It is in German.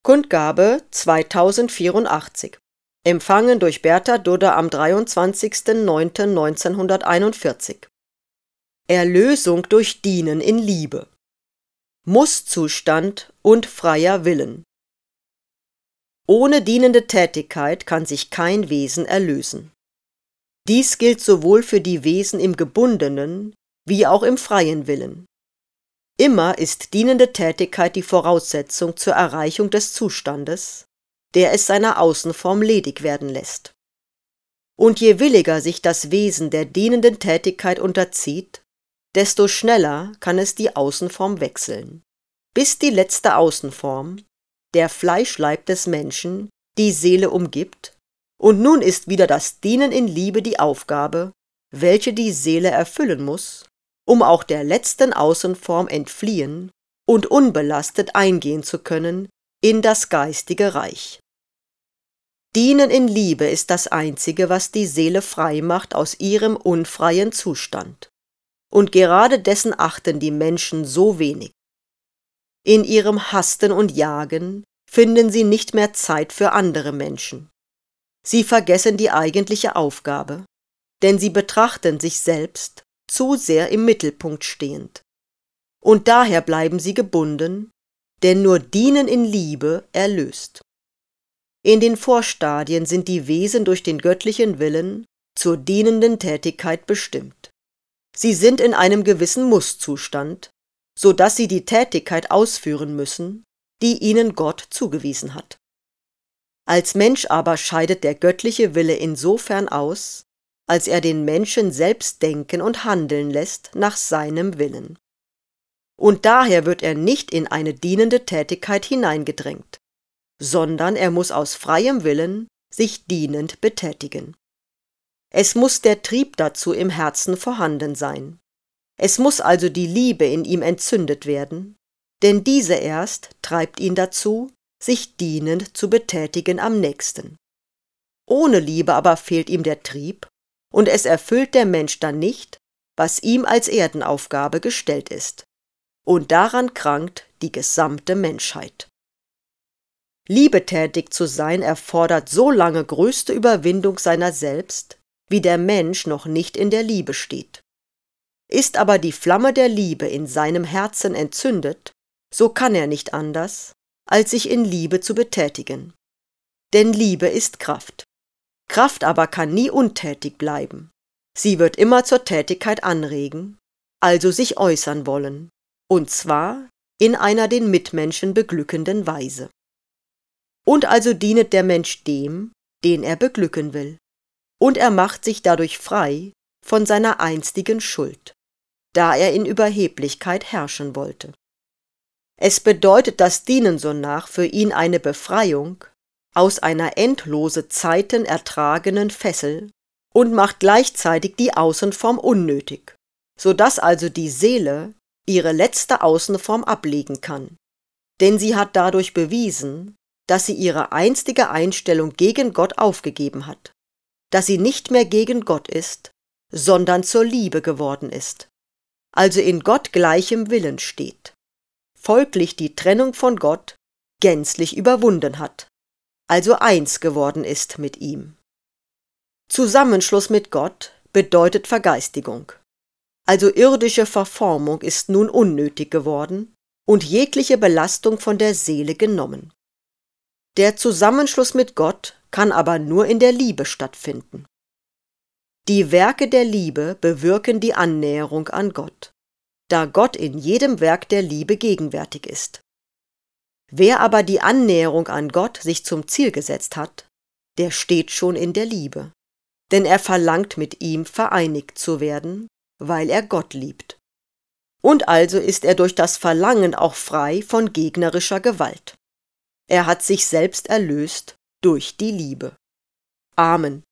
Kundgabe 2084. Empfangen durch Bertha Dudde am 23.09.1941. Erlösung durch Dienen in Liebe. Musszustand und freier Willen. Ohne dienende Tätigkeit kann sich kein Wesen erlösen. Dies gilt sowohl für die Wesen im gebundenen wie auch im freien Willen. Immer ist dienende Tätigkeit die Voraussetzung zur Erreichung des Zustandes, der es seiner Außenform ledig werden lässt. Und je williger sich das Wesen der dienenden Tätigkeit unterzieht, desto schneller kann es die Außenform wechseln, bis die letzte Außenform, der Fleischleib des Menschen, die Seele umgibt, und nun ist wieder das Dienen in Liebe die Aufgabe, welche die Seele erfüllen muss, um auch der letzten Außenform entfliehen und unbelastet eingehen zu können in das geistige Reich. Dienen in Liebe ist das Einzige, was die Seele frei macht aus ihrem unfreien Zustand. Und gerade dessen achten die Menschen so wenig. In ihrem Hasten und Jagen finden sie nicht mehr Zeit für andere Menschen. Sie vergessen die eigentliche Aufgabe, denn sie betrachten sich selbst zu sehr im Mittelpunkt stehend. Und daher bleiben sie gebunden, denn nur Dienen in Liebe erlöst. In den Vorstadien sind die Wesen durch den göttlichen Willen zur dienenden Tätigkeit bestimmt. Sie sind in einem gewissen Musszustand, so dass sie die Tätigkeit ausführen müssen, die ihnen Gott zugewiesen hat. Als Mensch aber scheidet der göttliche Wille insofern aus, als er den Menschen selbst denken und handeln lässt nach seinem Willen. Und daher wird er nicht in eine dienende Tätigkeit hineingedrängt, sondern er muss aus freiem Willen sich dienend betätigen. Es muss der Trieb dazu im Herzen vorhanden sein. Es muss also die Liebe in ihm entzündet werden, denn diese erst treibt ihn dazu, sich dienend zu betätigen am nächsten. Ohne Liebe aber fehlt ihm der Trieb, und es erfüllt der Mensch dann nicht, was ihm als Erdenaufgabe gestellt ist. Und daran krankt die gesamte Menschheit. Liebetätig zu sein erfordert so lange größte Überwindung seiner selbst, wie der Mensch noch nicht in der Liebe steht. Ist aber die Flamme der Liebe in seinem Herzen entzündet, so kann er nicht anders, als sich in Liebe zu betätigen. Denn Liebe ist Kraft. Kraft aber kann nie untätig bleiben. Sie wird immer zur Tätigkeit anregen, also sich äußern wollen, und zwar in einer den Mitmenschen beglückenden Weise. Und also dienet der Mensch dem, den er beglücken will, und er macht sich dadurch frei von seiner einstigen Schuld, da er in Überheblichkeit herrschen wollte. Es bedeutet das Dienen sonach für ihn eine Befreiung aus einer endlose Zeiten ertragenen Fessel und macht gleichzeitig die Außenform unnötig, so dass also die Seele ihre letzte Außenform ablegen kann, denn sie hat dadurch bewiesen, dass sie ihre einstige Einstellung gegen Gott aufgegeben hat, dass sie nicht mehr gegen Gott ist, sondern zur Liebe geworden ist, also in Gott gleichem Willen steht, folglich die Trennung von Gott gänzlich überwunden hat, also eins geworden ist mit ihm. Zusammenschluss mit Gott bedeutet Vergeistigung, also irdische Verformung ist nun unnötig geworden und jegliche Belastung von der Seele genommen. Der Zusammenschluss mit Gott kann aber nur in der Liebe stattfinden. Die Werke der Liebe bewirken die Annäherung an Gott, da Gott in jedem Werk der Liebe gegenwärtig ist. Wer aber die Annäherung an Gott sich zum Ziel gesetzt hat, der steht schon in der Liebe, denn er verlangt mit ihm vereinigt zu werden, weil er Gott liebt. Und also ist er durch das Verlangen auch frei von gegnerischer Gewalt. Er hat sich selbst erlöst durch die Liebe. Amen.